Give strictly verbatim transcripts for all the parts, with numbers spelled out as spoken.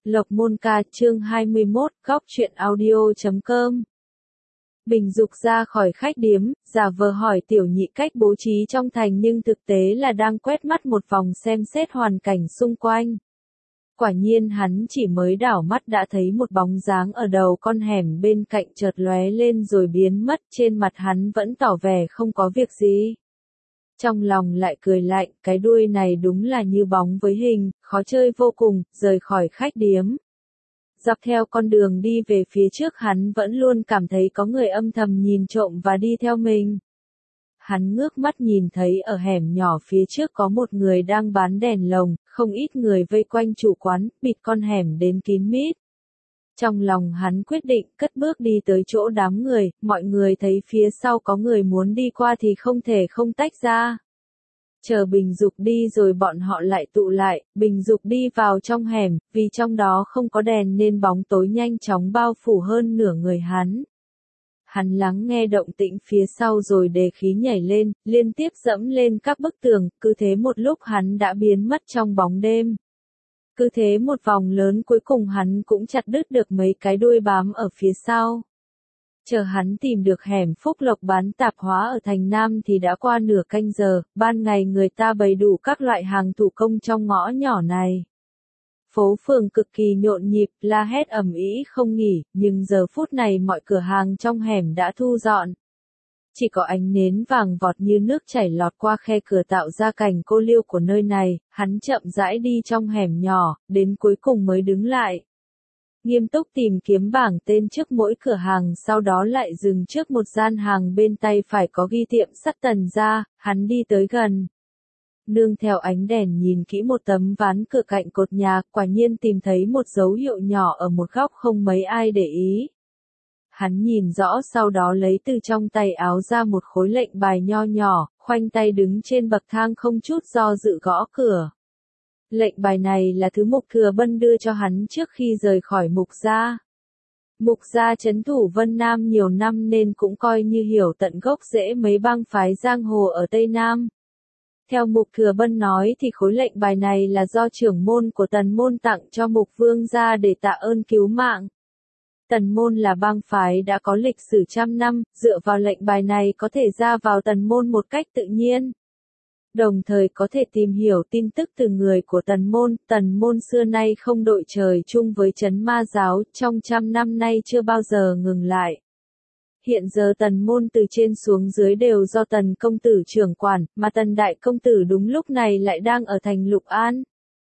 Lộc Môn Ca chương hai mươi mốt, góc truyện audio chấm com. Bình Dục ra khỏi khách điếm, giả vờ hỏi tiểu nhị cách bố trí trong thành nhưng thực tế là đang quét mắt một vòng xem xét hoàn cảnh xung quanh. Quả nhiên hắn chỉ mới đảo mắt đã thấy một bóng dáng ở đầu con hẻm bên cạnh chợt lóe lên rồi biến mất, trên mặt hắn vẫn tỏ vẻ không có việc gì. Trong lòng lại cười lạnh, cái đuôi này đúng là như bóng với hình, khó chơi vô cùng, rời khỏi khách điếm. Dọc theo con đường đi về phía trước hắn vẫn luôn cảm thấy có người âm thầm nhìn trộm và đi theo mình. Hắn ngước mắt nhìn thấy ở hẻm nhỏ phía trước có một người đang bán đèn lồng, không ít người vây quanh chủ quán, bịt con hẻm đến kín mít. Trong lòng hắn quyết định cất bước đi tới chỗ đám người, mọi người thấy phía sau có người muốn đi qua thì không thể không tách ra. Chờ Bình Dục đi rồi bọn họ lại tụ lại, Bình Dục đi vào trong hẻm, vì trong đó không có đèn nên bóng tối nhanh chóng bao phủ hơn nửa người hắn. Hắn lắng nghe động tĩnh phía sau rồi đề khí nhảy lên, liên tiếp dẫm lên các bức tường, cứ thế một lúc hắn đã biến mất trong bóng đêm. Cứ thế một vòng lớn cuối cùng hắn cũng chặt đứt được mấy cái đuôi bám ở phía sau. Chờ hắn tìm được hẻm Phúc Lộc bán tạp hóa ở thành Nam thì đã qua nửa canh giờ, ban ngày người ta bày đủ các loại hàng thủ công trong ngõ nhỏ này. Phố phường cực kỳ nhộn nhịp, la hét ầm ĩ không nghỉ, nhưng giờ phút này mọi cửa hàng trong hẻm đã thu dọn. Chỉ có ánh nến vàng vọt như nước chảy lọt qua khe cửa tạo ra cảnh cô liêu của nơi này, hắn chậm rãi đi trong hẻm nhỏ, đến cuối cùng mới đứng lại. Nghiêm túc tìm kiếm bảng tên trước mỗi cửa hàng, sau đó lại dừng trước một gian hàng bên tay phải có ghi tiệm sắt Tần gia, hắn đi tới gần. Nương theo ánh đèn nhìn kỹ một tấm ván cửa cạnh cột nhà, quả nhiên tìm thấy một dấu hiệu nhỏ ở một góc không mấy ai để ý. Hắn nhìn rõ sau đó lấy từ trong tay áo ra một khối lệnh bài nho nhỏ, khoanh tay đứng trên bậc thang không chút do dự gõ cửa. Lệnh bài này là thứ Mục Thừa Bân đưa cho hắn trước khi rời khỏi Mục gia. Mục gia trấn thủ Vân Nam nhiều năm nên cũng coi như hiểu tận gốc rễ mấy bang phái giang hồ ở Tây Nam. Theo Mục Thừa Bân nói thì khối lệnh bài này là do trưởng môn của Tần môn tặng cho Mục Vương gia để tạ ơn cứu mạng. Tần môn là bang phái đã có lịch sử trăm năm, dựa vào lệnh bài này có thể ra vào tần môn một cách tự nhiên. Đồng thời có thể tìm hiểu tin tức từ người của tần môn, tần môn xưa nay không đội trời chung với trấn ma giáo, trong trăm năm nay chưa bao giờ ngừng lại. Hiện giờ tần môn từ trên xuống dưới đều do tần công tử trưởng quản, mà tần đại công tử đúng lúc này lại đang ở thành Lục An.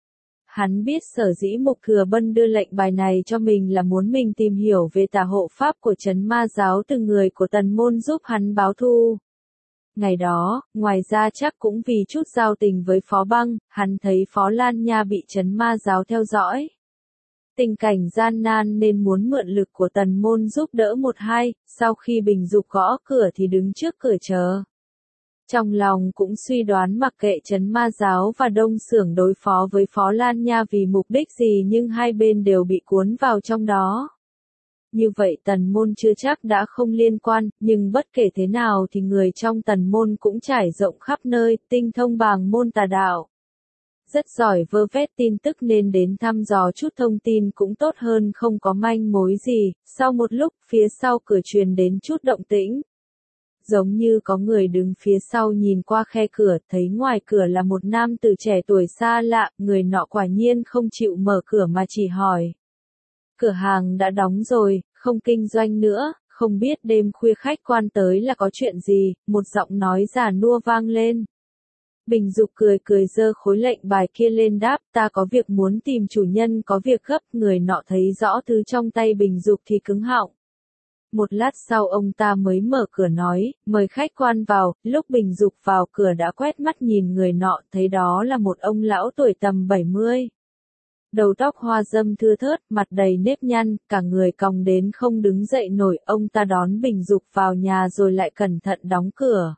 Hắn biết sở dĩ Mục Thừa Bân đưa lệnh bài này cho mình là muốn mình tìm hiểu về tà hộ pháp của trấn ma giáo từ người của tần môn giúp hắn báo thù. Ngày đó, ngoài ra chắc cũng vì chút giao tình với Phó Băng, hắn thấy Phó Lan Nha bị trấn ma giáo theo dõi. Tình cảnh gian nan nên muốn mượn lực của tần môn giúp đỡ một hai, sau khi Bình Dục gõ cửa thì đứng trước cửa chờ. Trong lòng cũng suy đoán mặc kệ trấn ma giáo và Đông Xưởng đối phó với Phó Lan Nha vì mục đích gì nhưng hai bên đều bị cuốn vào trong đó. Như vậy tần môn chưa chắc đã không liên quan, nhưng bất kể thế nào thì người trong tần môn cũng trải rộng khắp nơi, tinh thông bàng môn tà đạo. Rất giỏi vơ vét tin tức nên đến thăm dò chút thông tin cũng tốt hơn không có manh mối gì. Sau một lúc phía sau cửa truyền đến chút động tĩnh. Giống như có người đứng phía sau nhìn qua khe cửa, thấy ngoài cửa là một nam tử trẻ tuổi xa lạ, người nọ quả nhiên không chịu mở cửa mà chỉ hỏi. Cửa hàng đã đóng rồi, không kinh doanh nữa, không biết đêm khuya khách quan tới là có chuyện gì, một giọng nói già nua vang lên. Bình Dục cười cười giơ khối lệnh bài kia lên đáp, ta có việc muốn tìm chủ nhân có việc gấp, người nọ thấy rõ thứ trong tay Bình Dục thì cứng họng. Một lát sau ông ta mới mở cửa nói, mời khách quan vào, lúc Bình Dục vào cửa đã quét mắt nhìn người nọ, thấy đó là một ông lão tuổi tầm bảy mươi. Đầu tóc hoa râm thưa thớt, mặt đầy nếp nhăn, cả người còng đến không đứng dậy nổi, ông ta đón Bình Dục vào nhà rồi lại cẩn thận đóng cửa.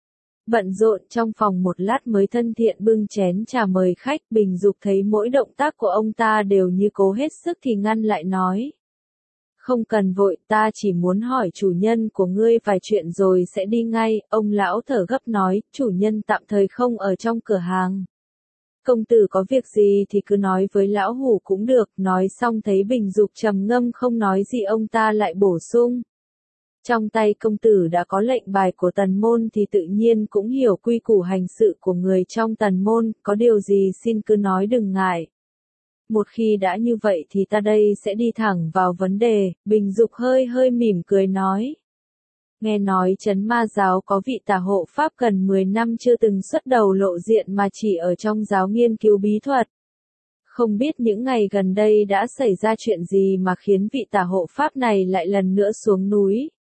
Bận rộn trong phòng một lát mới thân thiện bưng chén trà mời khách, Bình Dục thấy mỗi động tác của ông ta đều như cố hết sức thì ngăn lại nói. Không cần vội, ta chỉ muốn hỏi chủ nhân của ngươi vài chuyện rồi sẽ đi ngay, ông lão thở gấp nói, chủ nhân tạm thời không ở trong cửa hàng. công tử có việc gì thì cứ nói với lão hủ cũng được, nói xong thấy Bình Dục trầm ngâm không nói gì ông ta lại bổ sung. Trong tay công tử đã có lệnh bài của tần môn thì tự nhiên cũng hiểu quy củ hành sự của người trong tần môn, có điều gì xin cứ nói đừng ngại. Một khi đã như vậy thì ta đây sẽ đi thẳng vào vấn đề, Bình Dục hơi hơi mỉm cười nói. Nghe nói Trấn Ma giáo có vị tả hộ pháp gần mười năm chưa từng xuất đầu lộ diện mà chỉ ở trong giáo nghiên cứu bí thuật. Không biết những ngày gần đây đã xảy ra chuyện gì mà khiến vị tả hộ pháp này lại lần nữa xuống núi.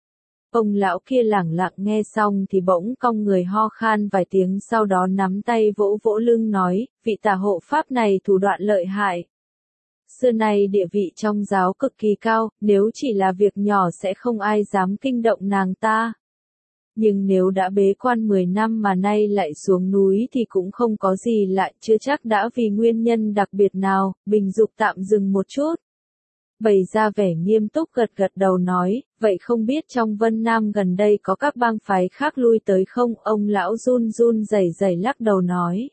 Ông lão kia lẳng lặng nghe xong thì bỗng cong người ho khan vài tiếng, sau đó nắm tay vỗ vỗ lưng nói, vị tả hộ pháp này thủ đoạn lợi hại. Xưa nay địa vị trong giáo cực kỳ cao, nếu chỉ là việc nhỏ sẽ không ai dám kinh động nàng ta. Nhưng nếu đã bế quan mười năm mà nay lại xuống núi thì cũng không có gì lạ, chưa chắc đã vì nguyên nhân đặc biệt nào. Bình Dục tạm dừng một chút, bày ra vẻ nghiêm túc gật gật đầu nói, vậy không biết trong Vân Nam gần đây có các bang phái khác lui tới không? Ông lão run run rẩy rẩy lắc đầu nói.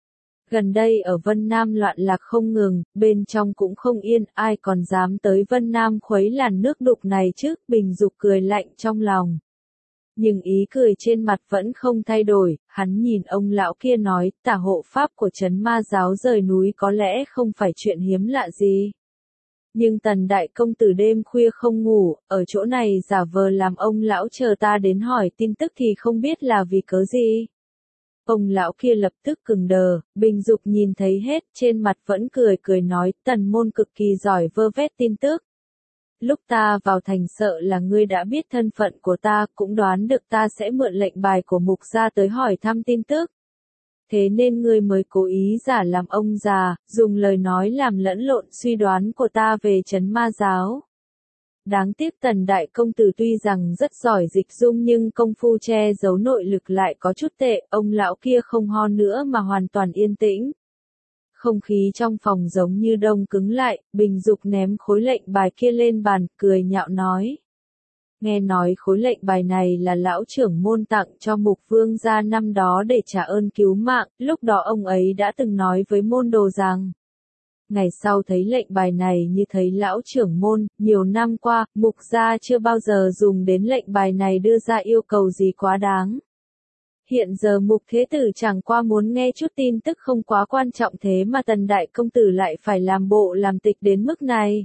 Gần đây ở Vân Nam loạn lạc không ngừng, bên trong cũng không yên, ai còn dám tới Vân Nam khuấy làn nước đục này chứ? Bình Dục cười lạnh trong lòng. Nhưng ý cười trên mặt vẫn không thay đổi, hắn nhìn ông lão kia nói, tả hộ pháp của Trấn Ma giáo rời núi có lẽ không phải chuyện hiếm lạ gì. Nhưng Tần đại công tử đêm khuya không ngủ, ở chỗ này giả vờ làm ông lão chờ ta đến hỏi tin tức thì không biết là vì cớ gì. Ông lão kia lập tức cứng đờ, Bình Dục nhìn thấy hết, trên mặt vẫn cười cười nói, Tần môn cực kỳ giỏi vơ vét tin tức. Lúc ta vào thành sợ là ngươi đã biết thân phận của ta, cũng đoán được ta sẽ mượn lệnh bài của mục gia tới hỏi thăm tin tức. Thế nên ngươi mới cố ý giả làm ông già, dùng lời nói làm lẫn lộn suy đoán của ta về Trấn Ma giáo. Đáng tiếc Tần đại công tử tuy rằng rất giỏi dịch dung nhưng công phu che giấu nội lực lại có chút tệ, ông lão kia không ho nữa mà hoàn toàn yên tĩnh. Không khí trong phòng giống như đông cứng lại, Bình Dục ném khối lệnh bài kia lên bàn, cười nhạo nói. Nghe nói khối lệnh bài này là lão trưởng môn tặng cho Mục Vương gia năm đó để trả ơn cứu mạng, lúc đó ông ấy đã từng nói với môn đồ rằng. Ngày sau thấy lệnh bài này như thấy lão trưởng môn, nhiều năm qua, Mục gia chưa bao giờ dùng đến lệnh bài này đưa ra yêu cầu gì quá đáng. Hiện giờ Mục Thế Tử chẳng qua muốn nghe chút tin tức không quá quan trọng thế mà Tần đại công tử lại phải làm bộ làm tịch đến mức này.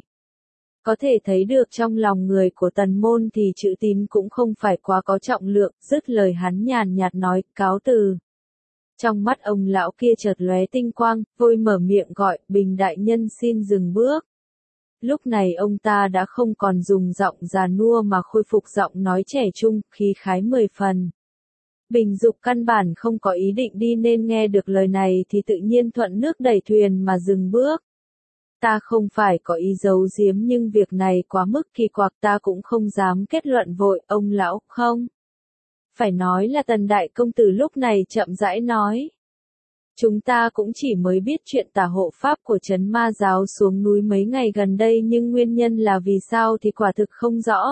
Có thể thấy được trong lòng người của Tần môn thì chữ tín cũng không phải quá có trọng lượng, dứt lời hắn nhàn nhạt nói, cáo từ. Trong mắt ông lão kia chợt lóe tinh quang, vội mở miệng gọi, Bình đại nhân xin dừng bước. Lúc này ông ta đã không còn dùng giọng già nua mà khôi phục giọng nói trẻ trung, khí khái mười phần. Bình Dục căn bản không có ý định đi nên nghe được lời này thì tự nhiên thuận nước đẩy thuyền mà dừng bước. Ta không phải có ý giấu giếm nhưng việc này quá mức kỳ quặc, ta cũng không dám kết luận vội, ông lão, không. Phải nói là Tần đại công tử lúc này chậm rãi nói. Chúng ta cũng chỉ mới biết chuyện tả hộ pháp của Trấn Ma giáo xuống núi mấy ngày gần đây nhưng nguyên nhân là vì sao thì quả thực không rõ.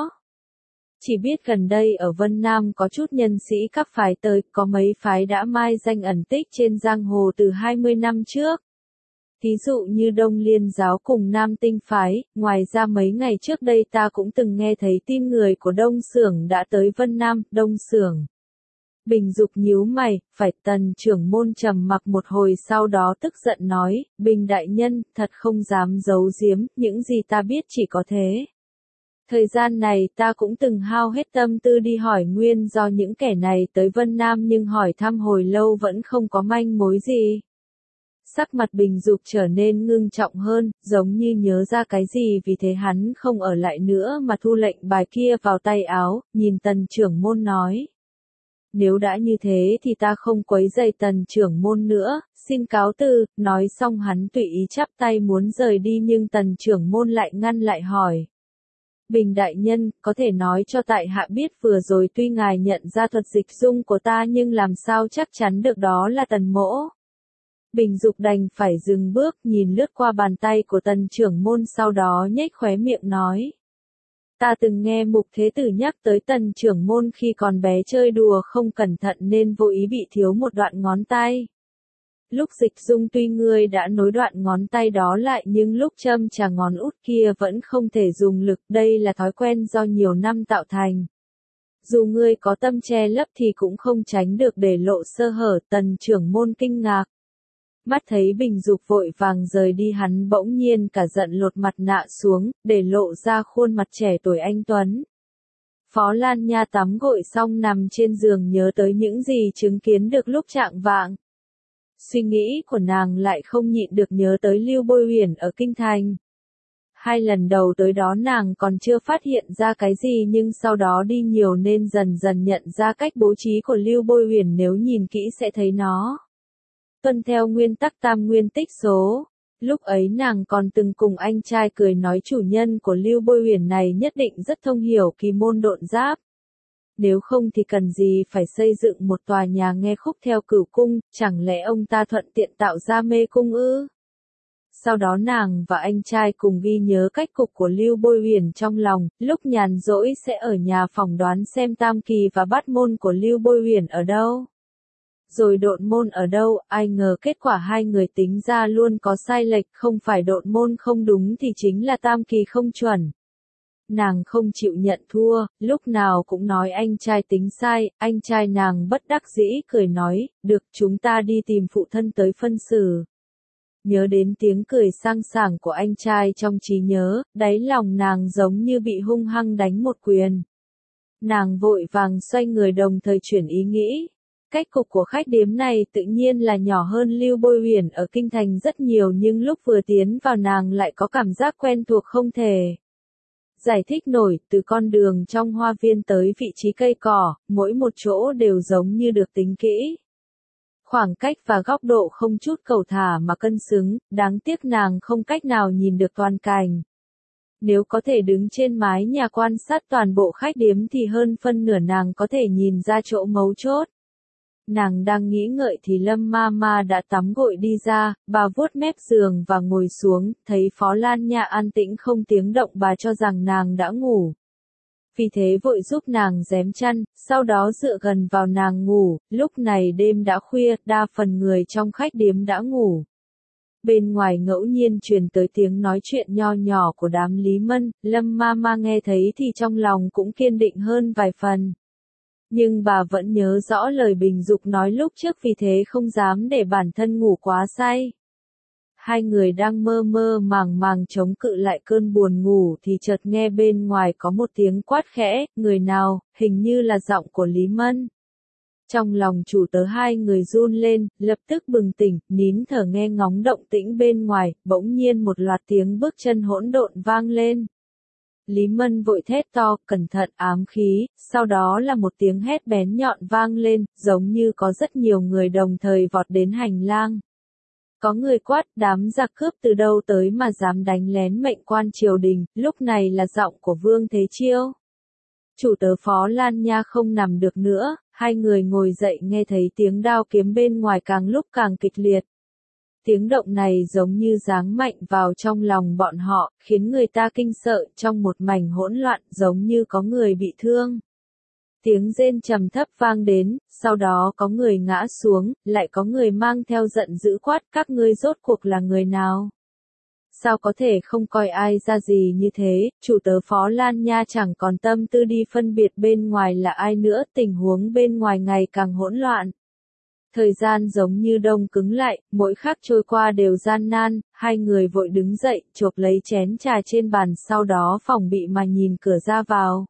Chỉ biết gần đây ở Vân Nam có chút nhân sĩ các phái tới, có mấy phái đã mai danh ẩn tích trên giang hồ từ hai mươi năm trước. Thí dụ như Đông Liên giáo cùng Nam Tinh phái, ngoài ra mấy ngày trước đây ta cũng từng nghe thấy tin người của Đông Xưởng đã tới Vân Nam, Đông Xưởng. Bình Dục nhíu mày, phải. Tần trưởng môn trầm mặc một hồi sau đó tức giận nói, Bình đại nhân, thật không dám giấu giếm, những gì ta biết chỉ có thế. Thời gian này ta cũng từng hao hết tâm tư đi hỏi nguyên do những kẻ này tới Vân Nam nhưng hỏi thăm hồi lâu vẫn không có manh mối gì. Sắc mặt Bình Dục trở nên ngưng trọng hơn, giống như nhớ ra cái gì vì thế hắn không ở lại nữa mà thu lệnh bài kia vào tay áo, nhìn Tần trưởng môn nói. Nếu đã như thế thì ta không quấy rầy Tần trưởng môn nữa, xin cáo từ, nói xong hắn tùy ý chắp tay muốn rời đi nhưng Tần trưởng môn lại ngăn lại hỏi. Bình đại nhân, có thể nói cho tại hạ biết vừa rồi tuy ngài nhận ra thuật dịch dung của ta nhưng làm sao chắc chắn được đó là Tần mỗ. Bình Dục đành phải dừng bước nhìn lướt qua bàn tay của Tần trưởng môn sau đó nhếch khóe miệng nói. Ta từng nghe Mục Thế Tử nhắc tới Tần trưởng môn khi còn bé chơi đùa không cẩn thận nên vô ý bị thiếu một đoạn ngón tay. Lúc Dịch Dung tuy ngươi đã nối đoạn ngón tay đó lại nhưng lúc châm chà ngón út kia vẫn không thể dùng lực, đây là thói quen do nhiều năm tạo thành. Dù ngươi có tâm che lấp thì cũng không tránh được để lộ sơ hở. Tần trưởng môn kinh ngạc. Mắt thấy Bình Dục vội vàng rời đi, hắn bỗng nhiên cả giận lột mặt nạ xuống, để lộ ra khuôn mặt trẻ tuổi anh tuấn. Phó Lan Nha tắm gội xong nằm trên giường nhớ tới những gì chứng kiến được lúc trạng vạng. Suy nghĩ của nàng lại không nhịn được nhớ tới Lưu Bôi Huyền ở Kinh Thành. Hai lần đầu tới đó nàng còn chưa phát hiện ra cái gì nhưng sau đó đi nhiều nên dần dần nhận ra cách bố trí của Lưu Bôi Huyền, nếu nhìn kỹ sẽ thấy nó tuân theo nguyên tắc tam nguyên tích số. Lúc ấy nàng còn từng cùng anh trai cười nói chủ nhân của Lưu Bôi Huyền này nhất định rất thông hiểu kỳ môn độn giáp. Nếu không thì cần gì phải xây dựng một tòa nhà nghe khúc theo cửu cung, chẳng lẽ ông ta thuận tiện tạo ra mê cung ư? Sau đó nàng và anh trai cùng ghi nhớ cách cục của Lưu Bôi Huyền trong lòng, lúc nhàn rỗi sẽ ở nhà phỏng đoán xem tam kỳ và bát môn của Lưu Bôi Huyền ở đâu. Rồi độn môn ở đâu, ai ngờ kết quả hai người tính ra luôn có sai lệch, không phải độn môn không đúng thì chính là tam kỳ không chuẩn. Nàng không chịu nhận thua, lúc nào cũng nói anh trai tính sai, anh trai nàng bất đắc dĩ cười nói, được chúng ta đi tìm phụ thân tới phân xử. Nhớ đến tiếng cười sang sảng của anh trai trong trí nhớ, đáy lòng nàng giống như bị hung hăng đánh một quyền. Nàng vội vàng xoay người đồng thời chuyển ý nghĩ. Cách cục của khách điếm này tự nhiên là nhỏ hơn Lưu Bôi Huyền ở Kinh Thành rất nhiều nhưng lúc vừa tiến vào nàng lại có cảm giác quen thuộc không thể giải thích nổi, từ con đường trong hoa viên tới vị trí cây cỏ, mỗi một chỗ đều giống như được tính kỹ. Khoảng cách và góc độ không chút cầu thả mà cân xứng, đáng tiếc nàng không cách nào nhìn được toàn cảnh. Nếu có thể đứng trên mái nhà quan sát toàn bộ khách điếm thì hơn phân nửa nàng có thể nhìn ra chỗ mấu chốt. Nàng đang nghĩ ngợi thì Lâm Ma Ma đã tắm gội đi ra, bà vuốt mép giường và ngồi xuống, thấy Phó Lan Nha an tĩnh không tiếng động bà cho rằng nàng đã ngủ. Vì thế vội giúp nàng rém chăn, sau đó dựa gần vào nàng ngủ, lúc này đêm đã khuya, đa phần người trong khách điếm đã ngủ. Bên ngoài ngẫu nhiên truyền tới tiếng nói chuyện nho nhỏ của đám Lý Mân, Lâm Ma Ma nghe thấy thì trong lòng cũng kiên định hơn vài phần. Nhưng bà vẫn nhớ rõ lời Bình Dục nói lúc trước vì thế không dám để bản thân ngủ quá say. Hai người đang mơ mơ màng màng chống cự lại cơn buồn ngủ thì chợt nghe bên ngoài có một tiếng quát khẽ, người nào, hình như là giọng của Lý Mân. Trong lòng chủ tớ hai người run lên, lập tức bừng tỉnh, nín thở nghe ngóng động tĩnh bên ngoài, bỗng nhiên một loạt tiếng bước chân hỗn độn vang lên. Lý Mân vội thét to, cẩn thận ám khí, sau đó là một tiếng hét bén nhọn vang lên, giống như có rất nhiều người đồng thời vọt đến hành lang. Có người quát, đám giặc cướp từ đâu tới mà dám đánh lén mệnh quan triều đình, lúc này là giọng của Vương Thế Chiêu. Chủ tớ Phó Lan Nha không nằm được nữa, hai người ngồi dậy nghe thấy tiếng đao kiếm bên ngoài càng lúc càng kịch liệt. Tiếng động này giống như giáng mạnh vào trong lòng bọn họ, khiến người ta kinh sợ, trong một mảnh hỗn loạn giống như có người bị thương. Tiếng rên trầm thấp vang đến, sau đó có người ngã xuống, lại có người mang theo giận dữ quát, các ngươi rốt cuộc là người nào? Sao có thể không coi ai ra gì như thế, chủ tớ Phó Lan Nha chẳng còn tâm tư đi phân biệt bên ngoài là ai nữa, tình huống bên ngoài ngày càng hỗn loạn. Thời gian giống như đông cứng lại, mỗi khắc trôi qua đều gian nan, hai người vội đứng dậy, chộp lấy chén trà trên bàn sau đó phòng bị mà nhìn cửa ra vào.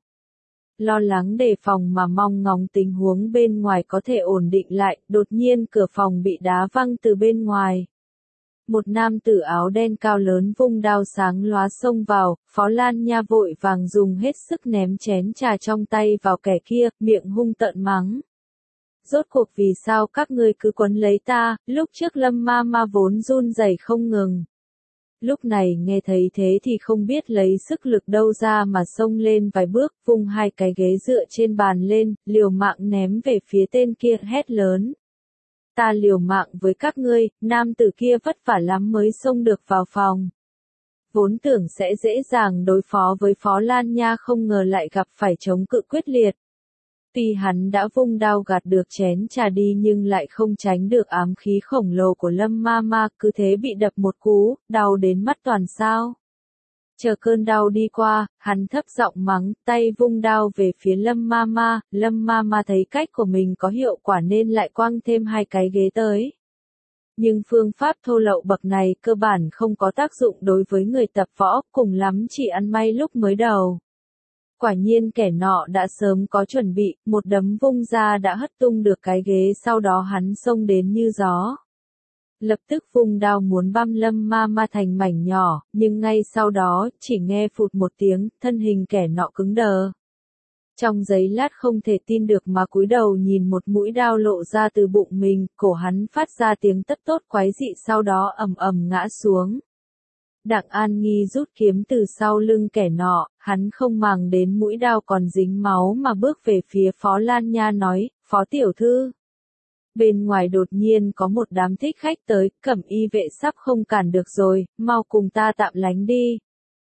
Lo lắng đề phòng mà mong ngóng tình huống bên ngoài có thể ổn định lại, đột nhiên cửa phòng bị đá văng từ bên ngoài. Một nam tử áo đen cao lớn vung đao sáng lóa xông vào, Phó Lan Nha vội vàng dùng hết sức ném chén trà trong tay vào kẻ kia, miệng hung tợn mắng. Rốt cuộc vì sao các ngươi cứ quấn lấy ta, lúc trước Lâm Ma Ma vốn run rẩy không ngừng. Lúc này nghe thấy thế thì không biết lấy sức lực đâu ra mà xông lên vài bước, vung hai cái ghế dựa trên bàn lên, liều mạng ném về phía tên kia hét lớn. Ta liều mạng với các ngươi, nam tử kia vất vả lắm mới xông được vào phòng. Vốn tưởng sẽ dễ dàng đối phó với Phó Lan Nha không ngờ lại gặp phải chống cự quyết liệt. Tuy hắn đã vung đao gạt được chén trà đi nhưng lại không tránh được ám khí khổng lồ của Lâm Ma Ma, cứ thế bị đập một cú, đau đến mắt toàn sao. Chờ cơn đau đi qua, hắn thấp giọng mắng, tay vung đao về phía Lâm Ma Ma, Lâm Ma Ma thấy cách của mình có hiệu quả nên lại quăng thêm hai cái ghế tới. Nhưng phương pháp thô lậu bậc này cơ bản không có tác dụng đối với người tập võ, cùng lắm chỉ ăn may lúc mới đầu. Quả nhiên kẻ nọ đã sớm có chuẩn bị, một đấm vung ra đã hất tung được cái ghế, sau đó hắn xông đến như gió. Lập tức vung đao muốn băm Lâm Ma Ma thành mảnh nhỏ, nhưng ngay sau đó, chỉ nghe phụt một tiếng, thân hình kẻ nọ cứng đờ. Trong giây lát không thể tin được mà cúi đầu nhìn một mũi đao lộ ra từ bụng mình, cổ hắn phát ra tiếng tất tốt quái dị, sau đó ầm ầm ngã xuống. Đặng An Nghi rút kiếm từ sau lưng kẻ nọ, hắn không màng đến mũi đao còn dính máu mà bước về phía Phó Lan Nha nói, Phó tiểu thư. Bên ngoài đột nhiên có một đám thích khách tới, Cẩm Y vệ sắp không cản được rồi, mau cùng ta tạm lánh đi.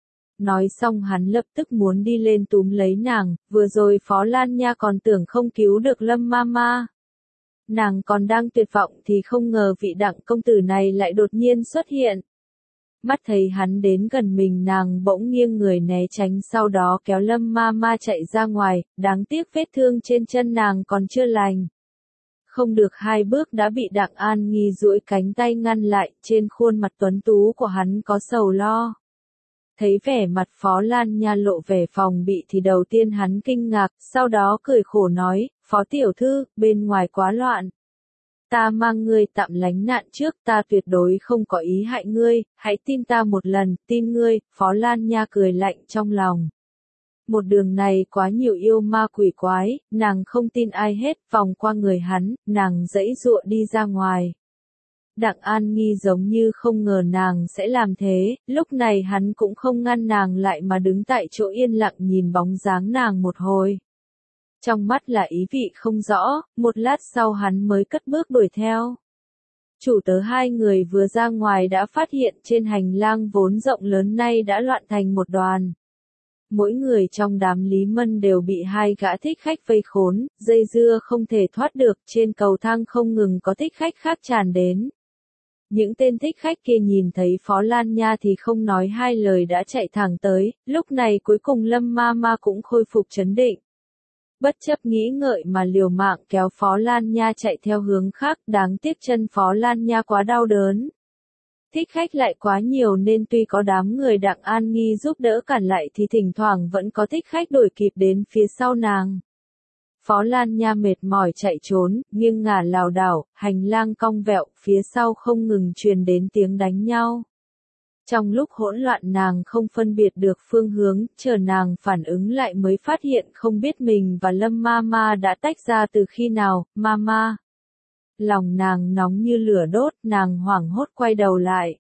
Nói xong hắn lập tức muốn đi lên túm lấy nàng, vừa rồi Phó Lan Nha còn tưởng không cứu được Lâm Ma Ma. Nàng còn đang tuyệt vọng thì không ngờ vị Đặng công tử này lại đột nhiên xuất hiện. Mắt thấy hắn đến gần mình, nàng bỗng nghiêng người né tránh, sau đó kéo Lâm Ma Ma chạy ra ngoài, đáng tiếc vết thương trên chân nàng còn chưa lành. Không được hai bước đã bị Đặng An Nghi duỗi cánh tay ngăn lại, trên khuôn mặt tuấn tú của hắn có sầu lo. Thấy vẻ mặt Phó Lan Nha lộ vẻ phòng bị thì đầu tiên hắn kinh ngạc, sau đó cười khổ nói, Phó tiểu thư, bên ngoài quá loạn. Ta mang ngươi tạm lánh nạn trước, ta tuyệt đối không có ý hại ngươi, hãy tin ta một lần, tin ngươi. Phó Lan Nha cười lạnh trong lòng. Một đường này quá nhiều yêu ma quỷ quái, nàng không tin ai hết, vòng qua người hắn, nàng giãy giụa đi ra ngoài. Đặng An Nghi giống như không ngờ nàng sẽ làm thế, lúc này hắn cũng không ngăn nàng lại mà đứng tại chỗ yên lặng nhìn bóng dáng nàng một hồi. Trong mắt là ý vị không rõ, một lát sau hắn mới cất bước đuổi theo. Chủ tớ hai người vừa ra ngoài đã phát hiện trên hành lang vốn rộng lớn nay đã loạn thành một đoàn. Mỗi người trong đám Lý Mân đều bị hai gã thích khách vây khốn, dây dưa không thể thoát được, trên cầu thang không ngừng có thích khách khác tràn đến. Những tên thích khách kia nhìn thấy Phó Lan Nha thì không nói hai lời đã chạy thẳng tới, lúc này cuối cùng Lâm Ma Ma cũng khôi phục trấn định. Bất chấp nghĩ ngợi mà liều mạng kéo Phó Lan Nha chạy theo hướng khác, đáng tiếc chân Phó Lan Nha quá đau đớn. Thích khách lại quá nhiều nên tuy có đám người Đặng An Nghi giúp đỡ cản lại thì thỉnh thoảng vẫn có thích khách đuổi kịp đến phía sau nàng. Phó Lan Nha mệt mỏi chạy trốn, nghiêng ngả lảo đảo, hành lang cong vẹo, phía sau không ngừng truyền đến tiếng đánh nhau. Trong lúc hỗn loạn nàng không phân biệt được phương hướng, chờ nàng phản ứng lại mới phát hiện không biết mình và Lâm Ma Ma đã tách ra từ khi nào. Ma Ma. Lòng nàng nóng như lửa đốt, nàng hoảng hốt quay đầu lại.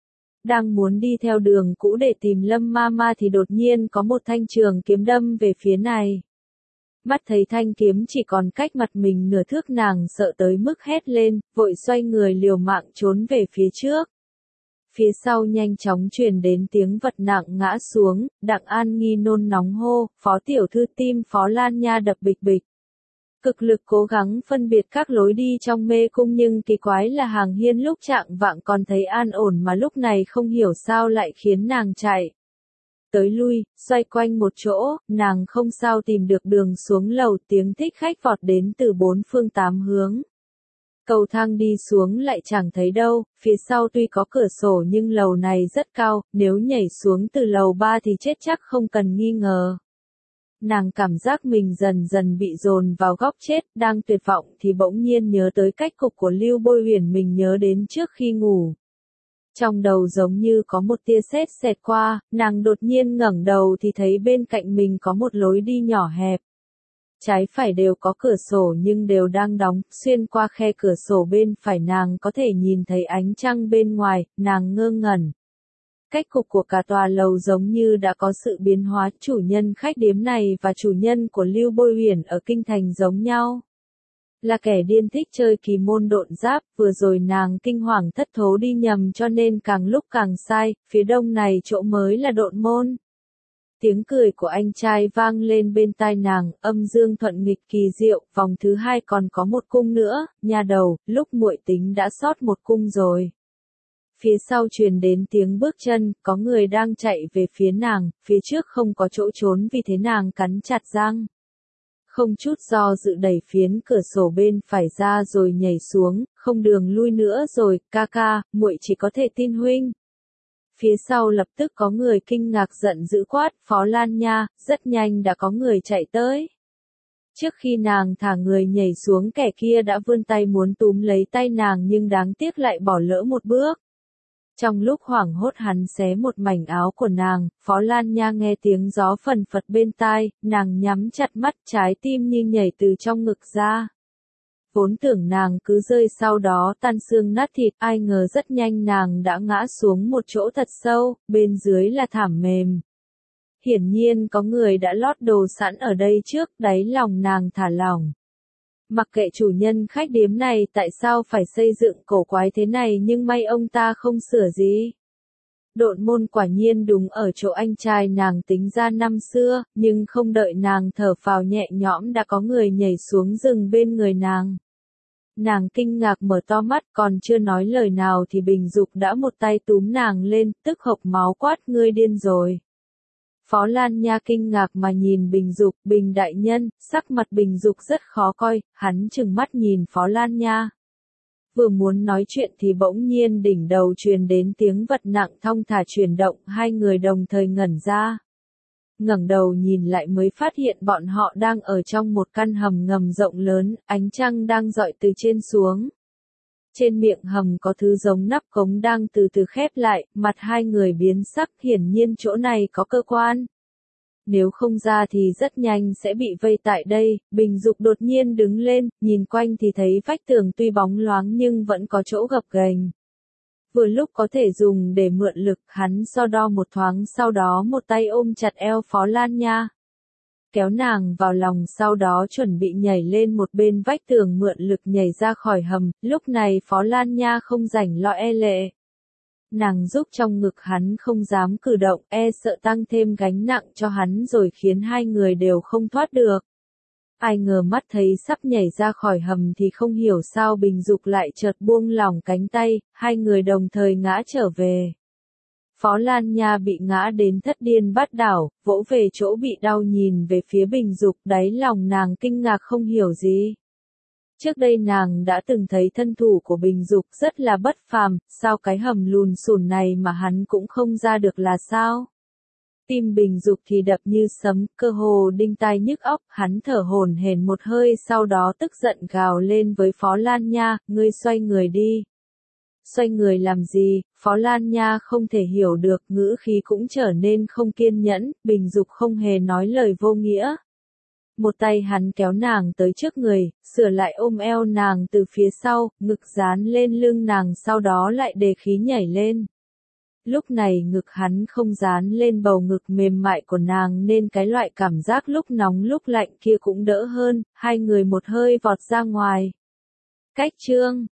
Đang muốn đi theo đường cũ để tìm Lâm Ma Ma thì đột nhiên có một thanh trường kiếm đâm về phía này. Mắt thấy thanh kiếm chỉ còn cách mặt mình nửa thước, nàng sợ tới mức hét lên, vội xoay người liều mạng trốn về phía trước. Phía sau nhanh chóng truyền đến tiếng vật nặng ngã xuống, Đặng An Nghi nôn nóng hô, Phó tiểu thư. Tim Phó Lan Nha đập bịch bịch. Cực lực cố gắng phân biệt các lối đi trong mê cung nhưng kỳ quái là Hàng Hiên lúc trạng vạng còn thấy an ổn mà lúc này không hiểu sao lại khiến nàng chạy tới lui, xoay quanh một chỗ, nàng không sao tìm được đường xuống lầu, tiếng thích khách vọt đến từ bốn phương tám hướng. Cầu thang đi xuống lại chẳng thấy đâu, phía sau tuy có cửa sổ nhưng lầu này rất cao, nếu nhảy xuống từ lầu ba thì chết chắc không cần nghi ngờ. Nàng cảm giác mình dần dần bị dồn vào góc chết, đang tuyệt vọng thì bỗng nhiên nhớ tới cách cục của Lưu Bôi Huyền mình nhớ đến trước khi ngủ. Trong đầu giống như có một tia sét xẹt qua, nàng đột nhiên ngẩng đầu thì thấy bên cạnh mình có một lối đi nhỏ hẹp. Trái phải đều có cửa sổ nhưng đều đang đóng, xuyên qua khe cửa sổ bên phải nàng có thể nhìn thấy ánh trăng bên ngoài, nàng ngơ ngẩn. Cách cục của cả tòa lầu giống như đã có sự biến hóa, chủ nhân khách điếm này và chủ nhân của Lưu Bôi Huyền ở kinh thành giống nhau. Là kẻ điên thích chơi kỳ môn độn giáp, vừa rồi nàng kinh hoàng thất thố đi nhầm cho nên càng lúc càng sai, phía đông này chỗ mới là độn môn. Tiếng cười của anh trai vang lên bên tai nàng, âm dương thuận nghịch kỳ diệu, vòng thứ hai còn có một cung nữa, nha đầu, lúc muội tính đã sót một cung rồi. Phía sau truyền đến tiếng bước chân, có người đang chạy về phía nàng, phía trước không có chỗ trốn vì thế nàng cắn chặt răng. Không chút do dự đẩy phiến cửa sổ bên phải ra rồi nhảy xuống, không đường lui nữa rồi, ca ca, muội chỉ có thể tin huynh. Phía sau lập tức có người kinh ngạc giận dữ quát, Phó Lan Nha, rất nhanh đã có người chạy tới. Trước khi nàng thả người nhảy xuống kẻ kia đã vươn tay muốn túm lấy tay nàng nhưng đáng tiếc lại bỏ lỡ một bước. Trong lúc hoảng hốt hắn xé một mảnh áo của nàng, Phó Lan Nha nghe tiếng gió phần phật bên tai, nàng nhắm chặt mắt trái tim như nhảy từ trong ngực ra. Vốn tưởng nàng cứ rơi sau đó tan xương nát thịt, ai ngờ rất nhanh nàng đã ngã xuống một chỗ thật sâu, bên dưới là thảm mềm. Hiển nhiên có người đã lót đồ sẵn ở đây trước, đáy lòng nàng thả lỏng. Mặc kệ chủ nhân khách điếm này tại sao phải xây dựng cổ quái thế này nhưng may ông ta không sửa gì. Độn môn quả nhiên đúng ở chỗ anh trai nàng tính ra năm xưa, nhưng không đợi nàng thở phào nhẹ nhõm đã có người nhảy xuống rừng bên người nàng. Nàng kinh ngạc mở to mắt còn chưa nói lời nào thì Bình Dục đã một tay túm nàng lên, tức hộc máu quát ngươi điên rồi. Phó Lan Nha kinh ngạc mà nhìn Bình Dục, Bình đại nhân, sắc mặt Bình Dục rất khó coi, hắn trừng mắt nhìn Phó Lan Nha. Vừa muốn nói chuyện thì bỗng nhiên đỉnh đầu truyền đến tiếng vật nặng thong thả chuyển động, hai người đồng thời ngẩn ra. Ngẩng đầu nhìn lại mới phát hiện bọn họ đang ở trong một căn hầm ngầm rộng lớn, ánh trăng đang rọi từ trên xuống. Trên miệng hầm có thứ giống nắp cống đang từ từ khép lại, mặt hai người biến sắc, hiển nhiên chỗ này có cơ quan. Nếu không ra thì rất nhanh sẽ bị vây tại đây. Bình Dục đột nhiên đứng lên, nhìn quanh thì thấy vách tường tuy bóng loáng nhưng vẫn có chỗ gập ghềnh. Vừa lúc có thể dùng để mượn lực, hắn so đo một thoáng sau đó một tay ôm chặt eo Phó Lan Nha. Kéo nàng vào lòng sau đó chuẩn bị nhảy lên một bên vách tường mượn lực nhảy ra khỏi hầm, lúc này Phó Lan Nha không rảnh lo e lệ. Nàng giúp trong ngực hắn không dám cử động, e sợ tăng thêm gánh nặng cho hắn rồi khiến hai người đều không thoát được. Ai ngờ mắt thấy sắp nhảy ra khỏi hầm thì không hiểu sao Bình Dục lại chợt buông lỏng cánh tay, hai người đồng thời ngã trở về. Phó Lan Nha bị ngã đến thất điên bát đảo, vỗ về chỗ bị đau nhìn về phía Bình Dục, đáy lòng nàng kinh ngạc không hiểu gì. Trước đây nàng đã từng thấy thân thủ của Bình Dục rất là bất phàm, sao cái hầm lùn xùn này mà hắn cũng không ra được là sao? Tim Bình Dục thì đập như sấm, cơ hồ đinh tai nhức óc, hắn thở hổn hển một hơi sau đó tức giận gào lên với Phó Lan Nha, ngươi xoay người đi. Xoay người làm gì? Phó Lan Nha không thể hiểu được, ngữ khí cũng trở nên không kiên nhẫn, Bình Dục không hề nói lời vô nghĩa. Một tay hắn kéo nàng tới trước người, sửa lại ôm eo nàng từ phía sau, ngực dán lên lưng nàng sau đó lại đề khí nhảy lên. Lúc này ngực hắn không dán lên bầu ngực mềm mại của nàng nên cái loại cảm giác lúc nóng lúc lạnh kia cũng đỡ hơn, hai người một hơi vọt ra ngoài. Cách chương